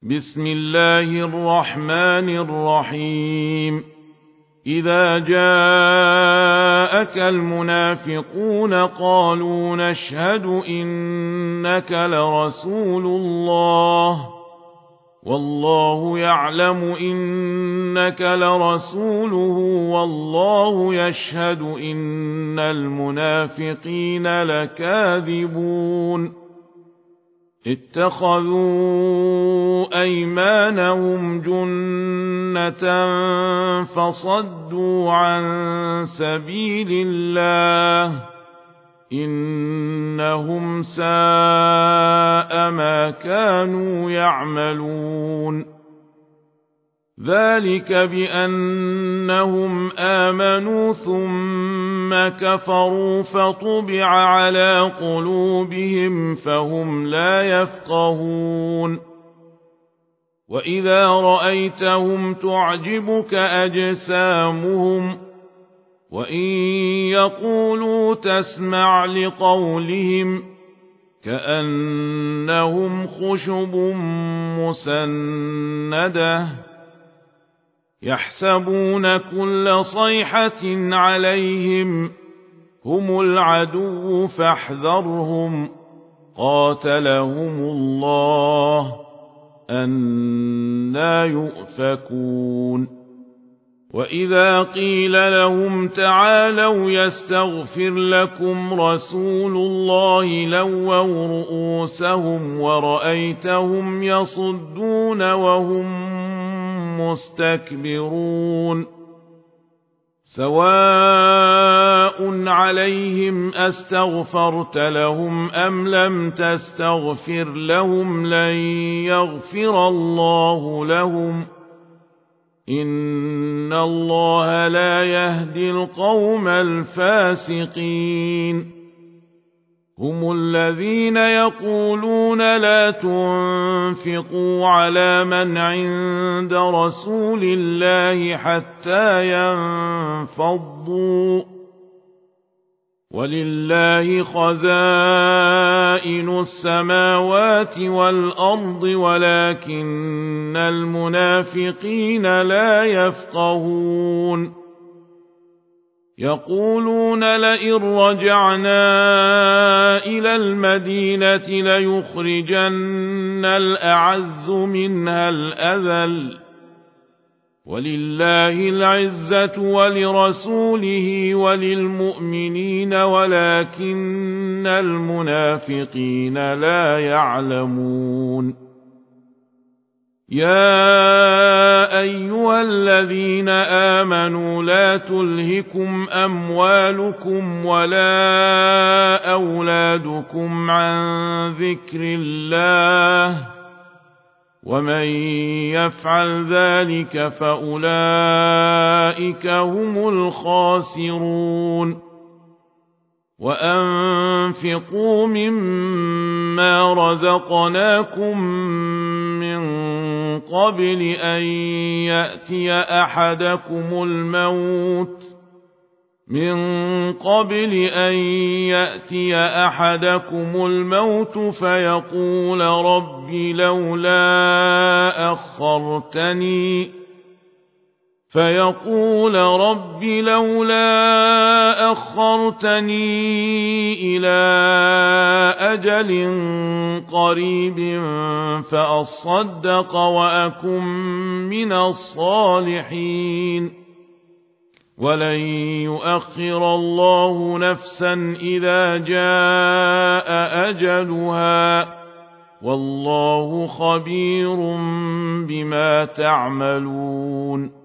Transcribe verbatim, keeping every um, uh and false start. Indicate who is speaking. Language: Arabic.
Speaker 1: بسم الله الرحمن الرحيم إذا جاءك المنافقون قالوا نشهد إنك لرسول الله والله يعلم إنك لرسوله والله يشهد إن المنافقين لكاذبون اتخذوا أيمانهم جنة فصدوا عن سبيل الله إنهم ساء ما كانوا يعملون ذلك بأنهم آمنوا ثم كفروا فطبع على قلوبهم فهم لا يفقهون وإذا رأيتهم تعجبك أجسامهم وإن يقولوا تسمع لقولهم كأنهم خشب مسندة يحسبون كل صيحة عليهم هم العدو فاحذرهم قاتلهم الله أنى يؤفكون وإذا قيل لهم تعالوا يستغفر لكم رسول الله لووا رؤوسهم ورأيتهم يصدون وهم مستكبرون سواء عليهم أستغفرت لهم أم لم تستغفر لهم لن يغفر الله لهم إن الله لا يهدي القوم الفاسقين هم الذين يقولون لا تنفقوا على من عند رسول الله حتى ينفضوا ولله خزائن السماوات والأرض ولكن المنافقين لا يفقهون يقولون لئن رجعنا إلى المدينة ليخرجن الأعز منها الأذل ولله العزة ولرسوله وللمؤمنين ولكن المنافقين لا يعلمون يا أيها الذين آمنوا لا تلهكم أموالكم ولا أولادكم عن ذكر الله ومن يفعل ذلك فأولئك هم الخاسرون وأنفقوا مما رزقناكم من قبل أن يأتي أحدكم الموت من قبل أن يأتي أحدكم الموت فيقول رب لولا أخرتني فيقول رب لولا أخرتني إلى أجل قريب فأصدق وأكن من الصالحين ولن يؤخر الله نفسا إذا جاء أجلها والله خبير بما تعملون